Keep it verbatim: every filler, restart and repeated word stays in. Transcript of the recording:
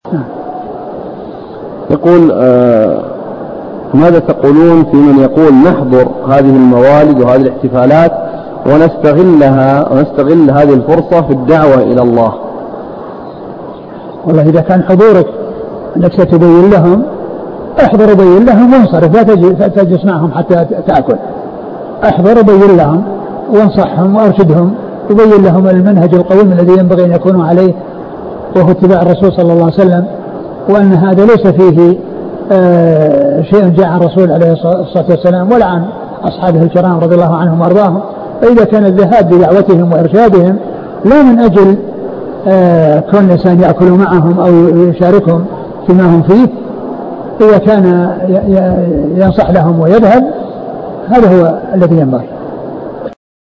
يقول آه ماذا تقولون في من يقول نحضر هذه الموالد وهذه الاحتفالات ونستغلها ونستغل هذه الفرصة في الدعوة إلى الله؟ والله إذا كان حضورك أنك ستبين لهم احضر وبين لهم وانصرف، لا تجلس معهم حتى تأكل. احضر وبين لهم وانصحهم وارشدهم وبين لهم المنهج القويم الذي ينبغي أن يكونوا عليه، وهو اتباع الرسول صلى الله عليه وسلم، وأن هذا ليس فيه آه شيء جاء عن الرسول عليه الصلاة والسلام ولا عن أصحابه الكرام رضي الله عنهم وأرضاهم. فإذا كان الذهاب بدعوتهم وإرشادهم لا من أجل آه كون الإنسان يأكل معهم أو يشاركهم فيما هم فيه، إذا كان ينصح لهم ويذهب هذا هو الذي ينبغي.